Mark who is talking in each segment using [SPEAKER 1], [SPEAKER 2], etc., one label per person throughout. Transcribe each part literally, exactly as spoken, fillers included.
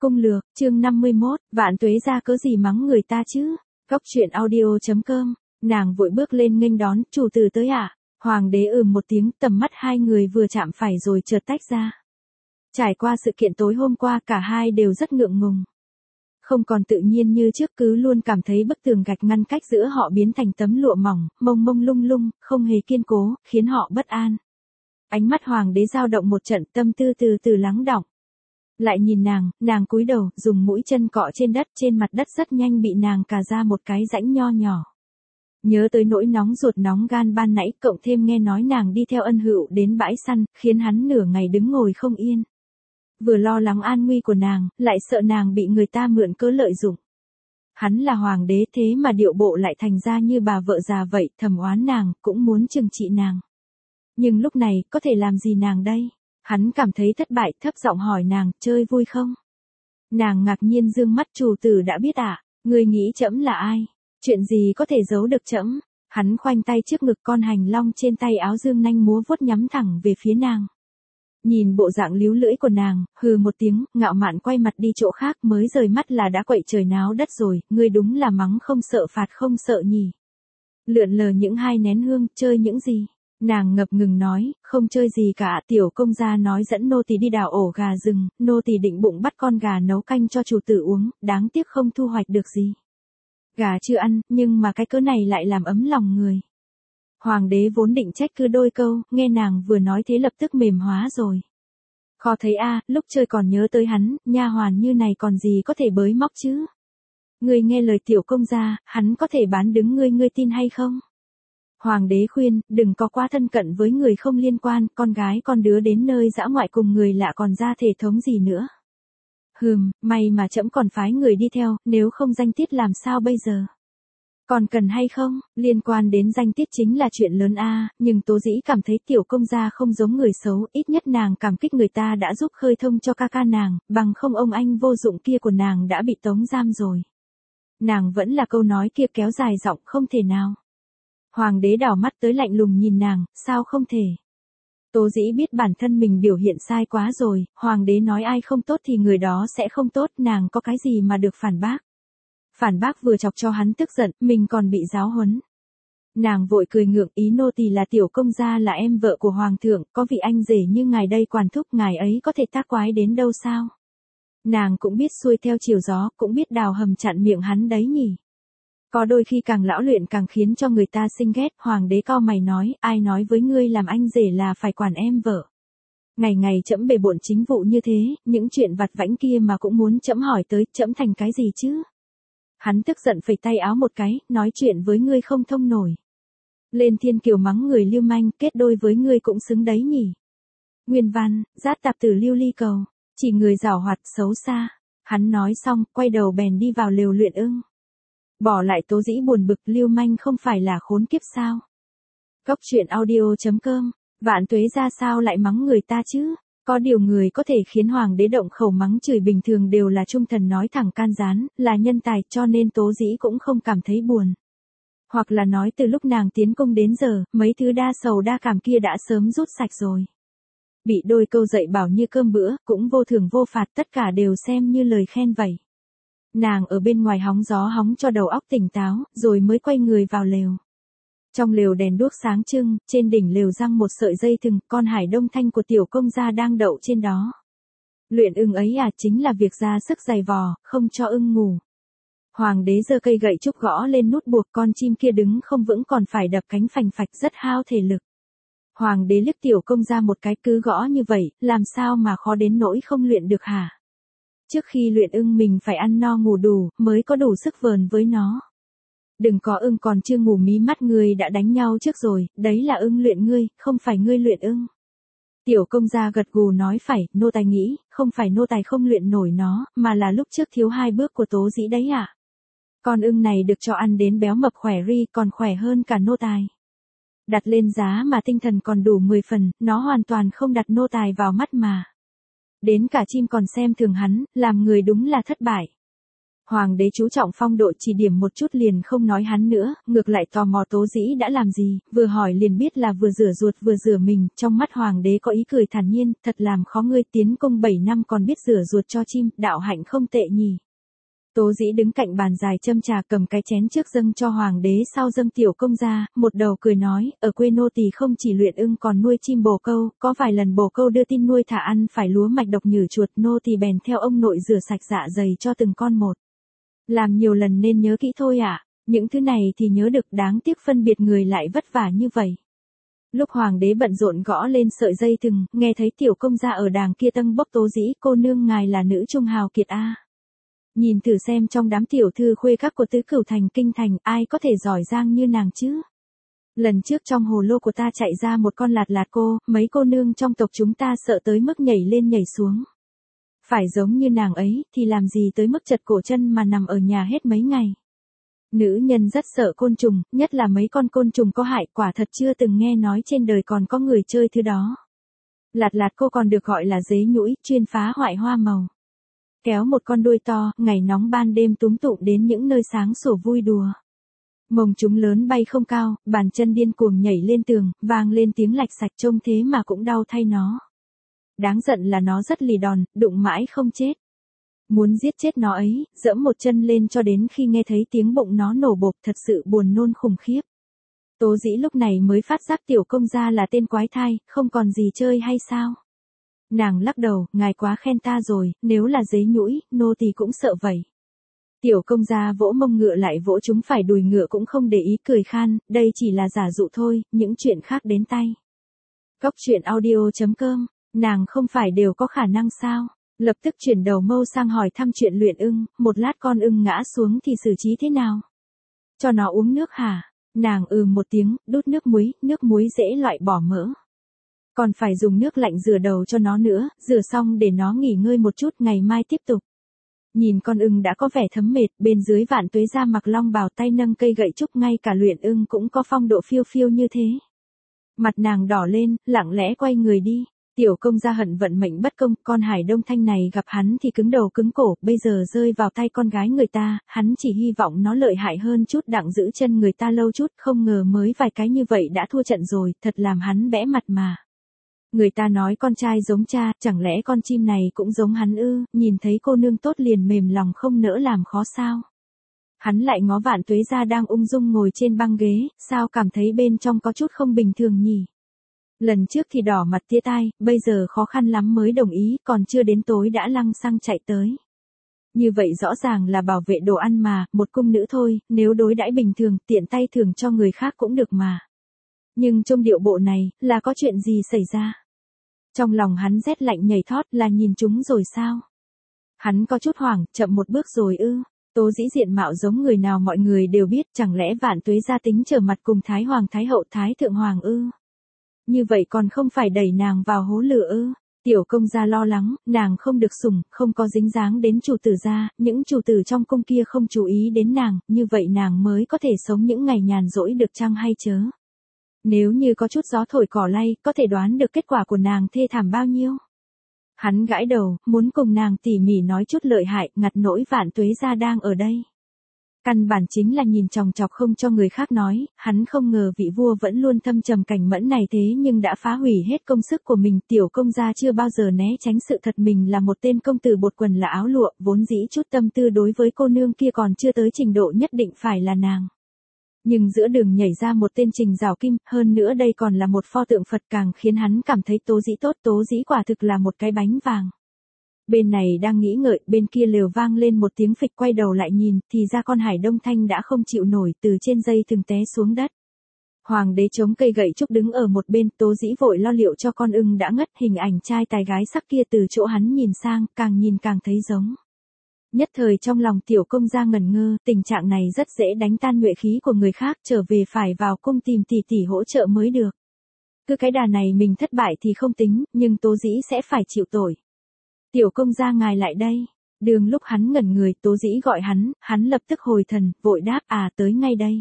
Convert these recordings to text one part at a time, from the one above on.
[SPEAKER 1] Cung lược, chương năm mươi mốt, vạn tuế ra cớ gì mắng người ta chứ? Cóc truyện audio chấm com, nàng vội bước lên nghênh đón, chủ tử tới ạ. À? Hoàng đế ừm một tiếng, tầm mắt hai người vừa chạm phải rồi chợt tách ra. Trải qua sự kiện tối hôm qua, cả hai đều rất ngượng ngùng. Không còn tự nhiên như trước, cứ luôn cảm thấy bức tường gạch ngăn cách giữa họ biến thành tấm lụa mỏng, mông mông lung lung, không hề kiên cố, khiến họ bất an. Ánh mắt hoàng đế dao động một trận, tâm tư từ từ lắng đọng. Lại nhìn nàng, nàng cúi đầu, dùng mũi chân cọ trên đất, trên mặt đất rất nhanh bị nàng cà ra một cái rãnh nho nhỏ. Nhớ tới nỗi nóng ruột nóng gan ban nãy, cộng thêm nghe nói nàng đi theo Ân Hựu đến bãi săn, khiến hắn nửa ngày đứng ngồi không yên. Vừa lo lắng an nguy của nàng, lại sợ nàng bị người ta mượn cớ lợi dụng. Hắn là hoàng đế thế mà điệu bộ lại thành ra như bà vợ già vậy, thầm oán nàng, cũng muốn trừng trị nàng. Nhưng lúc này, có thể làm gì nàng đây? Hắn cảm thấy thất bại, thấp giọng hỏi nàng, chơi vui không? Nàng ngạc nhiên dương mắt, chủ tử đã biết ạ, à? Người nghĩ trẫm là ai? Chuyện gì có thể giấu được trẫm? Hắn khoanh tay trước ngực, con hành long trên tay áo dương nanh múa vuốt nhắm thẳng về phía nàng. Nhìn bộ dạng líu lưỡi của nàng, hừ một tiếng, ngạo mạn quay mặt đi chỗ khác, mới rời mắt là đã quậy trời náo đất rồi, ngươi đúng là mắng không sợ phạt không sợ nhỉ. Lượn lờ những hai nén hương, chơi những gì? Nàng ngập ngừng nói, không chơi gì cả, tiểu công gia nói dẫn nô tỳ đi đào ổ gà rừng, nô tỳ định bụng bắt con gà nấu canh cho chủ tử uống, đáng tiếc không thu hoạch được gì. Gà chưa ăn, nhưng mà cái cớ này lại làm ấm lòng người. Hoàng đế vốn định trách cứ đôi câu, nghe nàng vừa nói thế lập tức mềm hóa rồi. Khó thấy a, à, lúc chơi còn nhớ tới hắn, nha hoàn như này còn gì có thể bới móc chứ. Ngươi nghe lời tiểu công gia, hắn có thể bán đứng ngươi, ngươi tin hay không? Hoàng đế khuyên, đừng có quá thân cận với người không liên quan, con gái con đứa đến nơi dã ngoại cùng người lạ còn ra thể thống gì nữa. Hừm, may mà trẫm còn phái người đi theo, nếu không danh tiết làm sao bây giờ? Còn cần hay không? Liên quan đến danh tiết chính là chuyện lớn a, à, nhưng Tố Dĩ cảm thấy tiểu công gia không giống người xấu, ít nhất nàng cảm kích người ta đã giúp khơi thông cho ca ca nàng, bằng không ông anh vô dụng kia của nàng đã bị tống giam rồi. Nàng vẫn là câu nói kia kéo dài giọng, không thể nào. Hoàng đế đảo mắt tới lạnh lùng nhìn nàng, sao không thể? Tố Dĩ biết bản thân mình biểu hiện sai quá rồi, hoàng đế nói ai không tốt thì người đó sẽ không tốt, nàng có cái gì mà được phản bác. Phản bác vừa chọc cho hắn tức giận, mình còn bị giáo huấn. Nàng vội cười ngượng, ý nô tỳ là tiểu công gia, là em vợ của hoàng thượng, có vị anh rể như ngài đây quản thúc, ngài ấy có thể tác quái đến đâu sao? Nàng cũng biết xuôi theo chiều gió, cũng biết đào hầm chặn miệng hắn đấy nhỉ. Có đôi khi càng lão luyện càng khiến cho người ta sinh ghét. Hoàng đế cau mày nói, ai nói với ngươi làm anh rể là phải quản em vợ? Ngày ngày trẫm bề bộn chính vụ như thế, những chuyện vặt vãnh kia mà cũng muốn trẫm hỏi tới, trẫm thành cái gì chứ? Hắn tức giận phẩy tay áo một cái, nói chuyện với ngươi không thông nổi. Lên thiên kiều mắng người lưu manh, kết đôi với ngươi cũng xứng đấy nhỉ. Nguyên văn, Giát tạp tử lưu ly cầu, chỉ người giảo hoạt xấu xa. Hắn nói xong, quay đầu bèn đi vào lều luyện ưng. Bỏ lại Tố Dĩ buồn bực, lưu manh không phải là khốn kiếp sao? Cóc truyện audio chấm com, vạn tuế ra sao lại mắng người ta chứ? Có điều người có thể khiến hoàng đế động khẩu mắng chửi bình thường đều là trung thần nói thẳng can gián, là nhân tài, cho nên Tố Dĩ cũng không cảm thấy buồn. Hoặc là nói từ lúc nàng tiến cung đến giờ, mấy thứ đa sầu đa cảm kia đã sớm rút sạch rồi. Bị đôi câu dạy bảo như cơm bữa, cũng vô thưởng vô phạt, tất cả đều xem như lời khen vậy. Nàng ở bên ngoài hóng gió hóng cho đầu óc tỉnh táo, rồi mới quay người vào lều. Trong lều đèn đuốc sáng trưng, trên đỉnh lều giăng một sợi dây thừng, con hải đông thanh của tiểu công gia đang đậu trên đó. Luyện ưng ấy à, chính là việc ra sức giày vò, không cho ưng ngủ. Hoàng đế giơ cây gậy trúc gõ lên nút buộc, con chim kia đứng không vững còn phải đập cánh phành phạch, rất hao thể lực. Hoàng đế liếc tiểu công gia một cái, cứ gõ như vậy, làm sao mà khó đến nỗi không luyện được hả? Trước khi luyện ưng mình phải ăn no ngủ đủ, mới có đủ sức vờn với nó. Đừng có ưng còn chưa ngủ mí mắt ngươi đã đánh nhau trước rồi, đấy là ưng luyện ngươi, không phải ngươi luyện ưng. Tiểu công gia gật gù nói phải, nô tài nghĩ, không phải nô tài không luyện nổi nó, mà là lúc trước thiếu hai bước của Tố Dĩ đấy ạ. À? Con ưng này được cho ăn đến béo mập khỏe ri, còn khỏe hơn cả nô tài. Đặt lên giá mà tinh thần còn đủ mười phần, nó hoàn toàn không đặt nô tài vào mắt mà. Đến cả chim còn xem thường hắn, làm người đúng là thất bại. Hoàng đế chú trọng phong độ, chỉ điểm một chút liền không nói hắn nữa, ngược lại tò mò Tố Dĩ đã làm gì, vừa hỏi liền biết là vừa rửa ruột vừa rửa mình, trong mắt hoàng đế có ý cười thản nhiên, thật làm khó ngươi, tiến công bảy năm còn biết rửa ruột cho chim, đạo hạnh không tệ nhỉ. Tố Dĩ đứng cạnh bàn dài châm trà, cầm cái chén trước dâng cho hoàng đế, sau dâng tiểu công ra, một đầu cười nói, ở quê nô tỳ không chỉ luyện ưng còn nuôi chim bồ câu, có vài lần bồ câu đưa tin nuôi thả ăn phải lúa mạch độc nhử chuột, nô tỳ bèn theo ông nội rửa sạch dạ dày cho từng con một. Làm nhiều lần nên nhớ kỹ thôi ạ, à. Những thứ này thì nhớ được, đáng tiếc phân biệt người lại vất vả như vậy. Lúc hoàng đế bận rộn gõ lên sợi dây thừng, nghe thấy tiểu công gia ở đàng kia tâng bốc, Tố Dĩ, cô nương ngài là nữ trung hào kiệt a. À. Nhìn thử xem trong đám tiểu thư khuê các của tứ cửu thành kinh thành ai có thể giỏi giang như nàng chứ. Lần trước trong hồ lô của ta chạy ra một con lạt lạt cô, mấy cô nương trong tộc chúng ta sợ tới mức nhảy lên nhảy xuống. Phải giống như nàng ấy thì làm gì tới mức chật cổ chân mà nằm ở nhà hết mấy ngày. Nữ nhân rất sợ côn trùng, nhất là mấy con côn trùng có hại, quả thật chưa từng nghe nói trên đời còn có người chơi thứ đó. Lạt lạt cô còn được gọi là dế nhũi, chuyên phá hoại hoa màu. Kéo một con đuôi to, ngày nóng ban đêm túm tụm đến những nơi sáng sủa vui đùa. Mồng chúng lớn bay không cao, bàn chân điên cuồng nhảy lên tường, vang lên tiếng lạch sạch, trông thế mà cũng đau thay nó. Đáng giận là nó rất lì đòn, đụng mãi không chết. Muốn giết chết nó ấy, dẫm một chân lên cho đến khi nghe thấy tiếng bụng nó nổ bộp, thật sự buồn nôn khủng khiếp. Tố Dĩ lúc này mới phát giác tiểu công gia là tên quái thai, không còn gì chơi hay sao? Nàng lắc đầu, ngài quá khen ta rồi, nếu là dế nhũi, nô tỳ cũng sợ vậy. Tiểu công gia vỗ mông ngựa lại vỗ chúng phải đùi ngựa cũng không để ý, cười khan, đây chỉ là giả dụ thôi, những chuyện khác đến tay. Góc truyện audio chấm com, nàng không phải đều có khả năng sao? Lập tức chuyển đầu mâu sang hỏi thăm chuyện luyện ưng, một lát con ưng ngã xuống thì xử trí thế nào? Cho nó uống nước hả? Nàng ừ một tiếng, đút nước muối, nước muối dễ loại bỏ mỡ. Còn phải dùng nước lạnh rửa đầu cho nó nữa, rửa xong để nó nghỉ ngơi một chút, ngày mai tiếp tục. Nhìn con ưng đã có vẻ thấm mệt, bên dưới Vạn Tuế ra mặc long bào, tay nâng cây gậy trúc, ngay cả luyện ưng cũng có phong độ phiêu phiêu như thế. Mặt nàng đỏ lên, lặng lẽ quay người đi. Tiểu công gia hận vận mệnh bất công, con Hải Đông Thanh này gặp hắn thì cứng đầu cứng cổ, bây giờ rơi vào tay con gái người ta, hắn chỉ hy vọng nó lợi hại hơn chút, đặng giữ chân người ta lâu chút, không ngờ mới vài cái như vậy đã thua trận rồi, thật làm hắn bẽ mặt mà. Người ta nói con trai giống cha, chẳng lẽ con chim này cũng giống hắn ư, nhìn thấy cô nương tốt liền mềm lòng không nỡ làm khó sao. Hắn lại ngó Vạn Tuế ra đang ung dung ngồi trên băng ghế, sao cảm thấy bên trong có chút không bình thường nhỉ. Lần trước thì đỏ mặt tía tai, bây giờ khó khăn lắm mới đồng ý, còn chưa đến tối đã lăng xăng chạy tới. Như vậy rõ ràng là bảo vệ đồ ăn mà, một cung nữ thôi, nếu đối đãi bình thường, tiện tay thưởng cho người khác cũng được mà. Nhưng trong điệu bộ này, là có chuyện gì xảy ra? Trong lòng hắn rét lạnh nhảy thót, là nhìn chúng rồi sao? Hắn có chút hoảng, chậm một bước rồi ư? Tố Dĩ diện mạo giống người nào mọi người đều biết, chẳng lẽ Vạn Tuế gia tính trở mặt cùng Thái Hoàng Thái Hậu Thái Thượng Hoàng ư? Như vậy còn không phải đẩy nàng vào hố lửa ư? Tiểu công gia lo lắng, nàng không được sủng, không có dính dáng đến chủ tử gia, những chủ tử trong cung kia không chú ý đến nàng, như vậy nàng mới có thể sống những ngày nhàn rỗi được chăng hay chớ? Nếu như có chút gió thổi cỏ lay, có thể đoán được kết quả của nàng thê thảm bao nhiêu? Hắn gãi đầu, muốn cùng nàng tỉ mỉ nói chút lợi hại, ngặt nỗi Vạn Tuế gia đang ở đây. Căn bản chính là nhìn chòng chọc không cho người khác nói, hắn không ngờ vị vua vẫn luôn thâm trầm cảnh mẫn này thế nhưng đã phá hủy hết công sức của mình. Tiểu công gia chưa bao giờ né tránh sự thật mình là một tên công tử bột quần là áo lụa, vốn dĩ chút tâm tư đối với cô nương kia còn chưa tới trình độ nhất định phải là nàng. Nhưng giữa đường nhảy ra một tên Trình Giảo Kim, hơn nữa đây còn là một pho tượng Phật, càng khiến hắn cảm thấy Tố Dĩ tốt, Tố Dĩ quả thực là một cái bánh vàng. Bên này đang nghĩ ngợi, bên kia lều vang lên một tiếng phịch, quay đầu lại nhìn, thì ra con Hải Đông Thanh đã không chịu nổi, từ trên dây thừng té xuống đất. Hoàng đế chống cây gậy trúc đứng ở một bên, Tố Dĩ vội lo liệu cho con ưng đã ngất, hình ảnh trai tài gái sắc kia từ chỗ hắn nhìn sang, càng nhìn càng thấy giống. Nhất thời trong lòng tiểu công gia ngẩn ngơ, tình trạng này rất dễ đánh tan nhuệ khí của người khác, trở về phải vào cung tìm tỷ tỷ hỗ trợ mới được. Cứ cái đà này mình thất bại thì không tính, nhưng Tố Dĩ sẽ phải chịu tội. Tiểu công gia ngài lại đây. Đường lúc hắn ngẩn người, Tố Dĩ gọi hắn, hắn lập tức hồi thần, vội đáp, à tới ngay đây.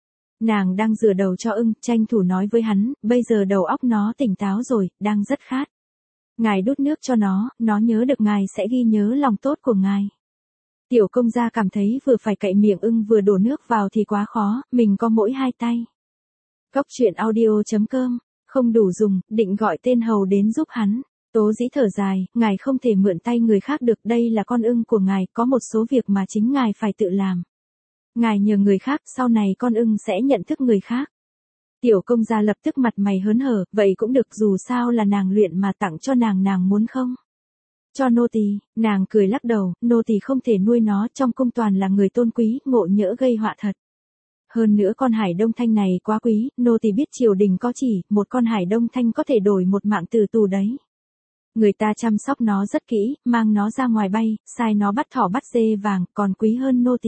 [SPEAKER 1] Nàng đang rửa đầu cho ưng, tranh thủ nói với hắn, bây giờ đầu óc nó tỉnh táo rồi, đang rất khát. Ngài đút nước cho nó, nó nhớ được ngài sẽ ghi nhớ lòng tốt của ngài. Tiểu công gia cảm thấy vừa phải cậy miệng ưng vừa đổ nước vào thì quá khó, mình có mỗi hai tay. Cốc truyện audio chấm com, không đủ dùng, định gọi tên hầu đến giúp hắn. Tố Dĩ thở dài, ngài không thể mượn tay người khác được, đây là con ưng của ngài, có một số việc mà chính ngài phải tự làm. Ngài nhờ người khác, sau này con ưng sẽ nhận thức người khác. Tiểu công gia lập tức mặt mày hớn hở, vậy cũng được, dù sao là nàng luyện mà, tặng cho nàng, nàng muốn không? Cho nô tỳ. Nàng cười lắc đầu, nô tỳ không thể nuôi nó, trong cung toàn là người tôn quý, ngộ nhỡ gây họa thật. Hơn nữa con hải đông thanh này quá quý, nô tỳ biết triều đình có chỉ, một con hải đông thanh có thể đổi một mạng tử tù đấy. Người ta chăm sóc nó rất kỹ, mang nó ra ngoài bay, sai nó bắt thỏ bắt dê vàng, còn quý hơn nô tỳ.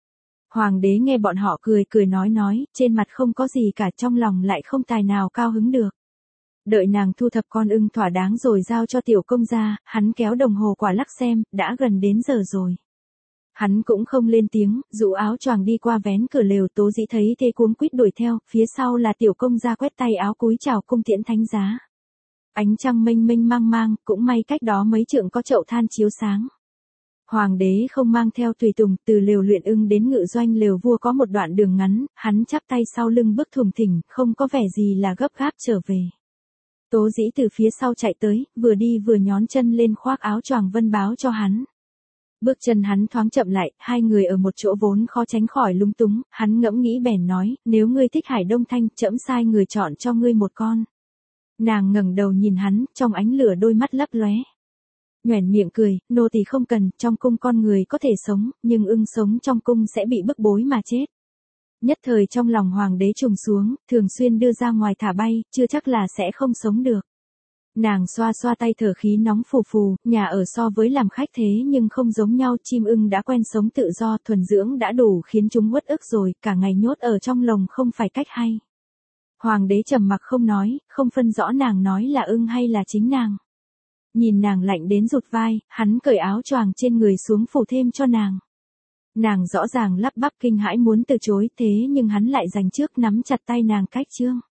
[SPEAKER 1] Hoàng đế nghe bọn họ cười cười nói nói, trên mặt không có gì cả, trong lòng lại không tài nào cao hứng được. Đợi nàng thu thập con ưng thỏa đáng rồi giao cho tiểu công gia, hắn kéo đồng hồ quả lắc xem, đã gần đến giờ rồi. Hắn cũng không lên tiếng, dụ áo choàng đi qua vén cửa lều. Tố Dĩ thấy thế cuống quýt đuổi theo, phía sau là tiểu công gia quét tay áo cúi chào cung tiễn thánh giá. Ánh trăng mênh mênh mang mang, cũng may cách đó mấy trượng có chậu than chiếu sáng. Hoàng đế không mang theo tùy tùng, từ lều luyện ưng đến ngự doanh lều vua có một đoạn đường ngắn, hắn chắp tay sau lưng bước thùng thình, không có vẻ gì là gấp gáp trở về. Tố Dĩ từ phía sau chạy tới, vừa đi vừa nhón chân lên khoác áo choàng vân báo cho hắn. Bước chân hắn thoáng chậm lại, hai người ở một chỗ vốn khó tránh khỏi lúng túng, hắn ngẫm nghĩ bèn nói, nếu ngươi thích hải đông thanh, trẫm sai người chọn cho ngươi một con. Nàng ngẩng đầu nhìn hắn, trong ánh lửa đôi mắt lấp lóe. Nhoẻn miệng cười, nô tỳ không cần, trong cung con người có thể sống, nhưng ưng sống trong cung sẽ bị bức bối mà chết. Nhất thời trong lòng hoàng đế trùng xuống, thường xuyên đưa ra ngoài thả bay, chưa chắc là sẽ không sống được. Nàng xoa xoa tay thở khí nóng phù phù, nhà ở so với làm khách thế nhưng không giống nhau, chim ưng đã quen sống tự do, thuần dưỡng đã đủ khiến chúng uất ức rồi, cả ngày nhốt ở trong lồng không phải cách hay. Hoàng đế trầm mặc không nói, không phân rõ nàng nói là ưng hay là chính nàng. Nhìn nàng lạnh đến rụt vai, hắn cởi áo choàng trên người xuống phủ thêm cho nàng. Nàng rõ ràng lắp bắp kinh hãi muốn từ chối, thế nhưng hắn lại giành trước nắm chặt tay nàng cách chương.